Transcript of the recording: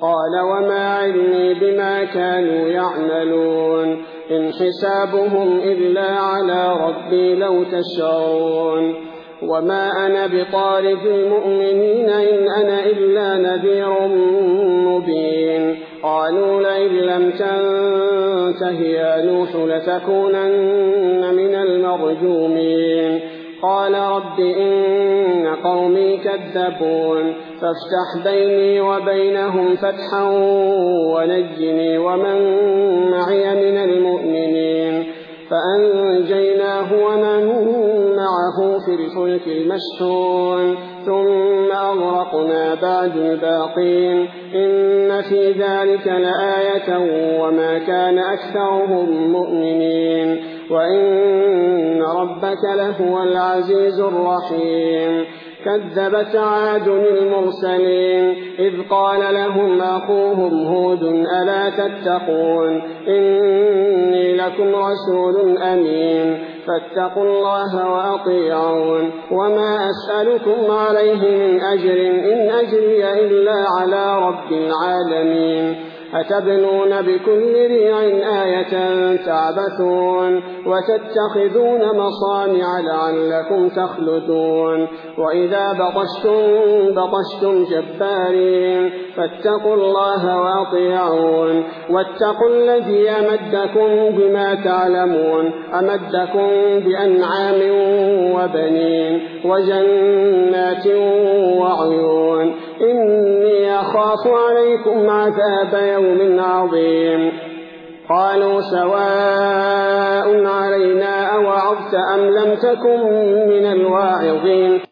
قال وما علمي بما كانوا يعملون إن حسابهم إلا على ربي لو تشعرون وما أنا بطارد المؤمنين إن أنا إلا نذير مبين قالوا لئن لم تنته يا نوح لتكونن من المرجومين قال رب إن قومي كذبون فافتح بيني وبينهم فتحا ونجني ومن معي من المؤمنين فأنجيناه ومن معه في الفلك المشحون ثم أغرقنا بعد الباقين إن في ذلك لآية وما كان أكثرهم مؤمنين وإن ربك لهو العزيز الرحيم كذبت عاد المرسلين إذ قال لهم أخوهم هود ألا تتقون إني لكم رسول أمين فاتقوا الله وأطيعون وما أسألكم عليه من أجر إن أجري إلا على رب العالمين أتبنون بكل ريع آية تعبثون وتتخذون مصانع لعلكم تخلدون وإذا بطشتم جبارين فاتقوا الله وأطيعون واتقوا الذي أمدكم بما تعلمون أمدكم بأنعام وبنين وجنات وعيون إني أخاف عليكم عذاب يوم عظيم قالوا سواء علينا أوعظت أم لم تكن من الواعظين